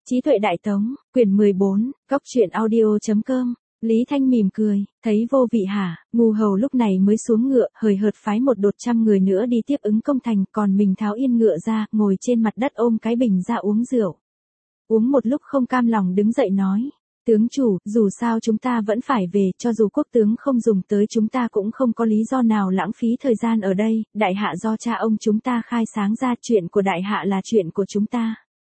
Trí tuệ đại tống, quyển 14, góc truyện audio.com. Lý Thanh mỉm cười, thấy vô vị hả, ngu hầu lúc này mới xuống ngựa, hời hợt phái một đột trăm người nữa đi tiếp ứng công thành, còn mình tháo yên ngựa ra, ngồi trên mặt đất ôm cái bình ra uống rượu. Uống một lúc không cam lòng đứng dậy nói, tướng chủ, dù sao chúng ta vẫn phải về, cho dù quốc tướng không dùng tới chúng ta cũng không có lý do nào lãng phí thời gian ở đây, đại hạ do cha ông chúng ta khai sáng ra, chuyện của đại hạ là chuyện của chúng ta.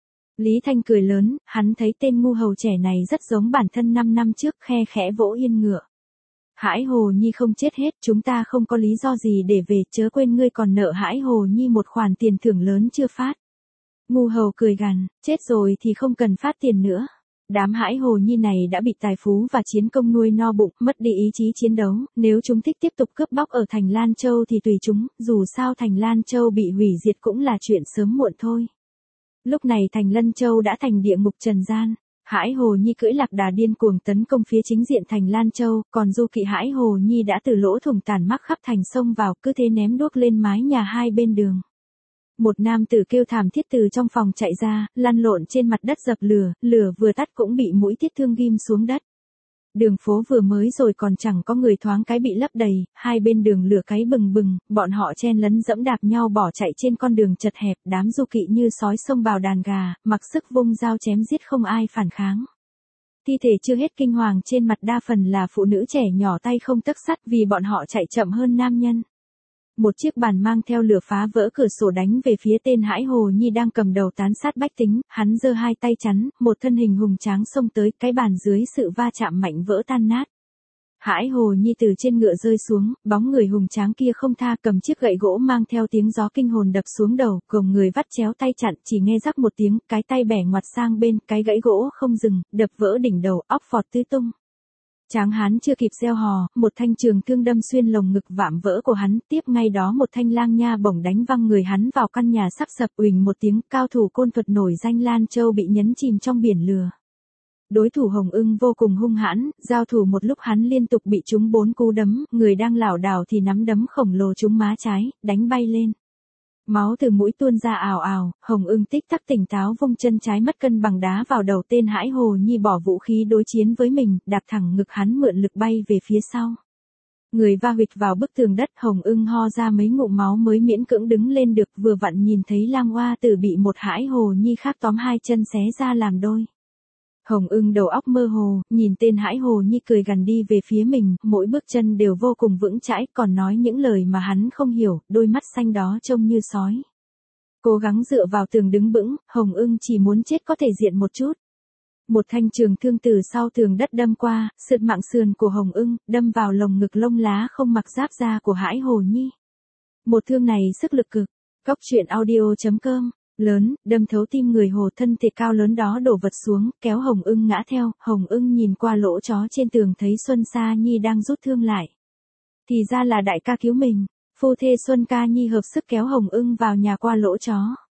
Lý Thanh cười lớn, hắn thấy tên ngu hầu trẻ này rất giống bản thân 5 năm trước, khe khẽ vỗ yên ngựa. Hải Hồ Nhi không chết hết, chúng ta không có lý do gì để về, chớ quên ngươi còn nợ Hải Hồ Nhi một khoản tiền thưởng lớn chưa phát. Ngu hầu cười gằn, chết rồi thì không cần phát tiền nữa. Đám Hải Hồ Nhi này đã bị tài phú và chiến công nuôi no bụng, mất đi ý chí chiến đấu, nếu chúng thích tiếp tục cướp bóc ở thành Lan Châu thì tùy chúng, dù sao thành Lan Châu bị hủy diệt cũng là chuyện sớm muộn thôi. Lúc này thành Lân Châu đã thành địa ngục trần gian, Hải Hồ Nhi cưỡi lạc đà điên cuồng tấn công phía chính diện thành Lan Châu, còn Du Kỵ Hải Hồ Nhi đã từ lỗ thủng tàn mắc khắp thành sông vào, cứ thế ném đuốc lên mái nhà hai bên đường. Một nam tử kêu thảm thiết từ trong phòng chạy ra, lăn lộn trên mặt đất dập lửa, lửa vừa tắt cũng bị mũi tiết thương ghim xuống đất. Đường phố vừa mới rồi còn chẳng có người, thoáng cái bị lấp đầy, hai bên đường lửa cháy bừng bừng, bọn họ chen lấn dẫm đạp nhau bỏ chạy trên con đường chật hẹp, đám du kỵ như sói xông vào đàn gà, mặc sức vung dao chém giết không ai phản kháng. Thi thể chưa hết kinh hoàng trên mặt đa phần là phụ nữ trẻ nhỏ tay không tấc sắt vì bọn họ chạy chậm hơn nam nhân. Một chiếc bàn mang theo lửa phá vỡ cửa sổ đánh về phía tên Hải Hồ Nhi đang cầm đầu tán sát bách tính, hắn giơ hai tay chắn, một thân hình hùng tráng xông tới, cái bàn dưới sự va chạm mạnh vỡ tan nát. Hải Hồ Nhi từ trên ngựa rơi xuống, bóng người hùng tráng kia không tha, cầm chiếc gậy gỗ mang theo tiếng gió kinh hồn đập xuống đầu, gồng người vắt chéo tay chặn, chỉ nghe rắc một tiếng, cái tay bẻ ngoặt sang bên, cái gãy gỗ không dừng, đập vỡ đỉnh đầu, óc phọt tứ tung. Tráng hán chưa kịp reo hò, một thanh trường thương đâm xuyên lồng ngực vạm vỡ của hắn, tiếp ngay đó một thanh lang nha bổng đánh văng người hắn vào căn nhà sắp sập, uỳnh một tiếng, cao thủ côn thuật nổi danh Lan Châu bị nhấn chìm trong biển lửa. Đối thủ Hồng Ưng vô cùng hung hãn, giao thủ một lúc hắn liên tục bị trúng 4 cú đấm, người đang lảo đảo thì nắm đấm khổng lồ trúng má trái, đánh bay lên. Máu từ mũi tuôn ra ào ào, Hồng Ưng tích tắc tỉnh táo vung chân trái mất cân bằng đá vào đầu tên Hải Hồ Nhi bỏ vũ khí đối chiến với mình, đạp thẳng ngực hắn mượn lực bay về phía sau. Người va huỵch vào bức tường đất, Hồng Ưng ho ra mấy ngụm máu mới miễn cưỡng đứng lên được, vừa vặn nhìn thấy Lang Hoa Tử bị một Hải Hồ Nhi khác tóm hai chân xé ra làm đôi. Hồng Ưng đầu óc mơ hồ, nhìn tên Hải Hồ Nhi cười gằn đi về phía mình, mỗi bước chân đều vô cùng vững chãi, còn nói những lời mà hắn không hiểu, đôi mắt xanh đó trông như sói. Cố gắng dựa vào tường đứng vững, Hồng Ưng chỉ muốn chết có thể diện một chút. Một thanh trường thương từ sau tường đất đâm qua, sượt mạng sườn của Hồng Ưng, đâm vào lồng ngực lông lá không mặc giáp da của Hải Hồ Nhi. Một thương này sức lực cực. Góc truyện audio.com. Lớn, đâm thấu tim người, hồ thân thể cao lớn đó đổ vật xuống, kéo Hồng Ưng ngã theo, Hồng Ưng nhìn qua lỗ chó trên tường thấy Xuân Sa Nhi đang rút thương lại. Thì ra là đại ca cứu mình, phu thê Xuân Ca Nhi hợp sức kéo Hồng Ưng vào nhà qua lỗ chó.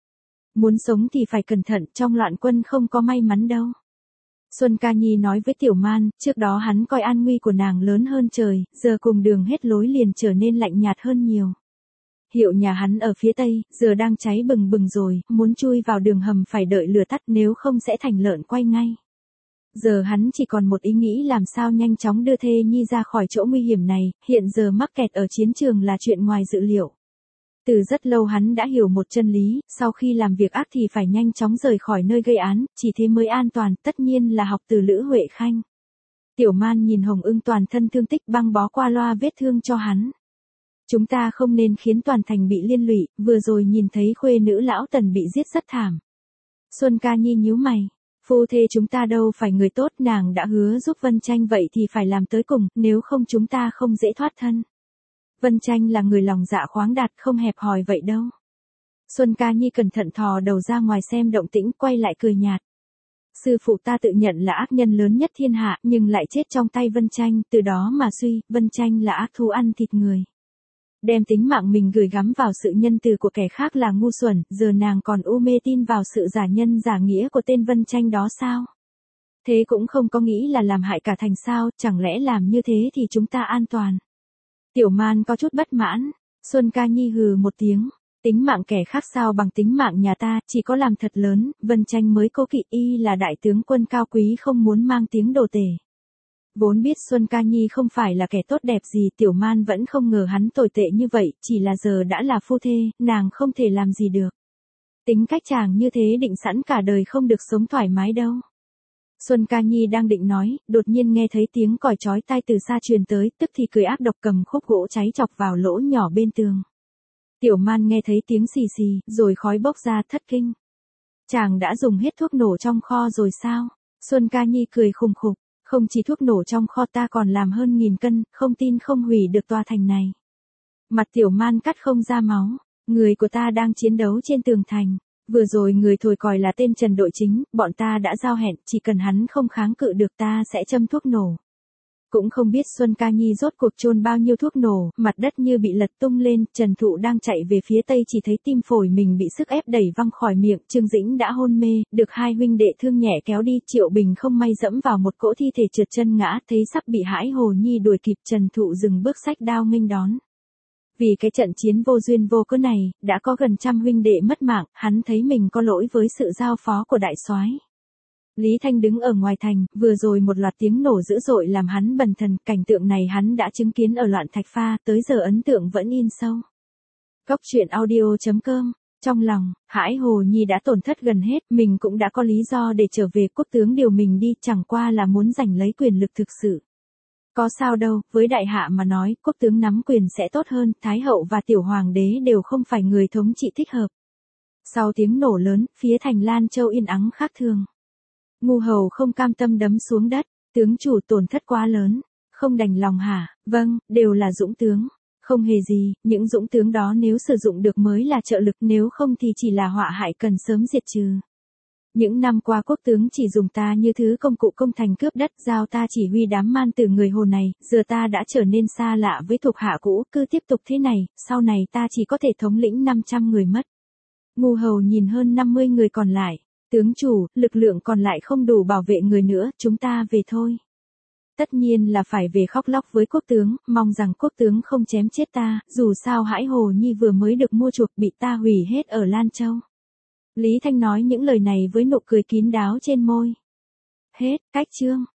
Muốn sống thì phải cẩn thận, trong loạn quân không có may mắn đâu. Xuân Ca Nhi nói với Tiểu Man, trước đó hắn coi an nguy của nàng lớn hơn trời, giờ cùng đường hết lối liền trở nên lạnh nhạt hơn nhiều. Hiệu nhà hắn ở phía tây, giờ đang cháy bừng bừng rồi, muốn chui vào đường hầm phải đợi lửa tắt, nếu không sẽ thành lợn quay ngay. Giờ hắn chỉ còn một ý nghĩ làm sao nhanh chóng đưa thê Nhi ra khỏi chỗ nguy hiểm này, hiện giờ mắc kẹt ở chiến trường là chuyện ngoài dự liệu. Từ rất lâu hắn đã hiểu một chân lý, sau khi làm việc ác thì phải nhanh chóng rời khỏi nơi gây án, chỉ thế mới an toàn, tất nhiên là học từ Lữ Huệ Khanh. Tiểu Man nhìn Hồng Ưng toàn thân thương tích băng bó qua loa vết thương cho hắn. Chúng ta không nên khiến toàn thành bị liên lụy, vừa rồi nhìn thấy khuê nữ lão Tần bị giết rất thảm. Xuân Ca Nhi nhíu mày, phu thê chúng ta đâu phải người tốt, nàng đã hứa giúp Vân Tranh vậy thì phải làm tới cùng, nếu không chúng ta không dễ thoát thân. Vân Tranh là người lòng dạ khoáng đạt, không hẹp hòi vậy đâu. Xuân Ca Nhi cẩn thận thò đầu ra ngoài xem động tĩnh, quay lại cười nhạt. Sư phụ ta tự nhận là ác nhân lớn nhất thiên hạ, nhưng lại chết trong tay Vân Tranh, từ đó mà suy, Vân Tranh là ác thú ăn thịt người. Đem tính mạng mình gửi gắm vào sự nhân từ của kẻ khác là ngu xuẩn, giờ nàng còn u mê tin vào sự giả nhân giả nghĩa của tên Vân Tranh đó sao? Thế cũng không có nghĩ là làm hại cả thành sao, chẳng lẽ làm như thế thì chúng ta an toàn? Tiểu Man có chút bất mãn, Xuân Ca Nhi hừ một tiếng. Tính mạng kẻ khác sao bằng tính mạng nhà ta, chỉ có làm thật lớn, Vân Tranh mới cố kỵ y là đại tướng quân cao quý không muốn mang tiếng đồ tể. Vốn biết Xuân Ca Nhi không phải là kẻ tốt đẹp gì, Tiểu Man vẫn không ngờ hắn tồi tệ như vậy, chỉ là giờ đã là phu thê, nàng không thể làm gì được. Tính cách chàng như thế định sẵn cả đời không được sống thoải mái đâu. Xuân Ca Nhi đang định nói, đột nhiên nghe thấy tiếng còi chói tai từ xa truyền tới, tức thì cười ác độc cầm khúc gỗ cháy chọc vào lỗ nhỏ bên tường. Tiểu Man nghe thấy tiếng xì xì, rồi khói bốc ra thất kinh. Chàng đã dùng hết thuốc nổ trong kho rồi sao? Xuân Ca Nhi cười khùng khục, không chỉ thuốc nổ trong kho ta còn làm hơn 1000 cân, không tin không hủy được tòa thành này. Mặt Tiểu Man cắt không ra máu, người của ta đang chiến đấu trên tường thành. Vừa rồi người thổi còi là tên Trần đội chính, bọn ta đã giao hẹn, chỉ cần hắn không kháng cự được ta sẽ châm thuốc nổ. Cũng không biết Xuân Ca Nhi rốt cuộc chôn bao nhiêu thuốc nổ, mặt đất như bị lật tung lên, Trần Thụ đang chạy về phía tây chỉ thấy tim phổi mình bị sức ép đẩy văng khỏi miệng, Trương Dĩnh đã hôn mê, được hai huynh đệ thương nhẹ kéo đi, Triệu Bình không may dẫm vào một cỗ thi thể trượt chân ngã, thấy sắp bị Hãi Hồ Nhi đuổi kịp, Trần Thụ dừng bước xách đao nghênh đón. Vì cái trận chiến vô duyên vô cớ này, đã có gần 100 huynh đệ mất mạng, hắn thấy mình có lỗi với sự giao phó của đại soái. Lý Thanh đứng ở ngoài thành, vừa rồi một loạt tiếng nổ dữ dội làm hắn bần thần, cảnh tượng này hắn đã chứng kiến ở Loạn Thạch Pha, tới giờ ấn tượng vẫn in sâu. Cốc truyện audio.com, trong lòng, Hãi Hồ Nhi đã tổn thất gần hết, mình cũng đã có lý do để trở về, quốc tướng điều mình đi, chẳng qua là muốn giành lấy quyền lực thực sự. Có sao đâu, với đại hạ mà nói, quốc tướng nắm quyền sẽ tốt hơn, Thái hậu và tiểu hoàng đế đều không phải người thống trị thích hợp. Sau tiếng nổ lớn, phía thành Lan Châu yên ắng khác thường. Ngu Hầu không cam tâm đấm xuống đất, tướng chủ tổn thất quá lớn, không đành lòng hả? Vâng, đều là dũng tướng. Không hề gì, những dũng tướng đó nếu sử dụng được mới là trợ lực, nếu không thì chỉ là họa hại cần sớm diệt trừ. Những năm qua quốc tướng chỉ dùng ta như thứ công cụ công thành cướp đất, giao ta chỉ huy đám man tử người Hồ này, giờ ta đã trở nên xa lạ với thuộc hạ cũ, cứ tiếp tục thế này, sau này ta chỉ có thể thống lĩnh 500 người mất. Ngu Hầu nhìn hơn 50 người còn lại. Tướng chủ, lực lượng còn lại không đủ bảo vệ người nữa, chúng ta về thôi. Tất nhiên là phải về, khóc lóc với quốc tướng, mong rằng quốc tướng không chém chết ta, dù sao Hãi Hồ Nhi vừa mới được mua chuộc bị ta hủy hết ở Lan Châu. Lý Thanh nói những lời này với nụ cười kín đáo trên môi. Hết, cách chương.